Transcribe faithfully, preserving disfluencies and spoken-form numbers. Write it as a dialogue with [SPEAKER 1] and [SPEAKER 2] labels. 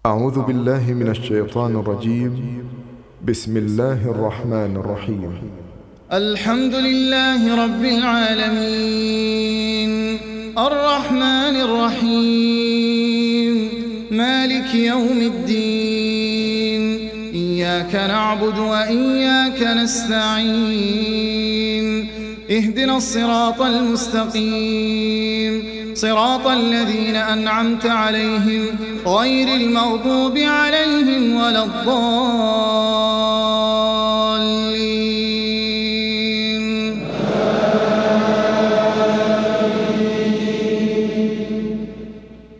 [SPEAKER 1] أعوذ بالله من الشيطان الرجيم. بسم الله الرحمن الرحيم.
[SPEAKER 2] الحمد لله رب العالمين الرحمن الرحيم مالك يوم الدين. إياك نعبد وإياك نستعين. اهدنا الصراط المستقيم صراط الذين أنعمت عليهم غير المغضوب عليهم ولا الضالين.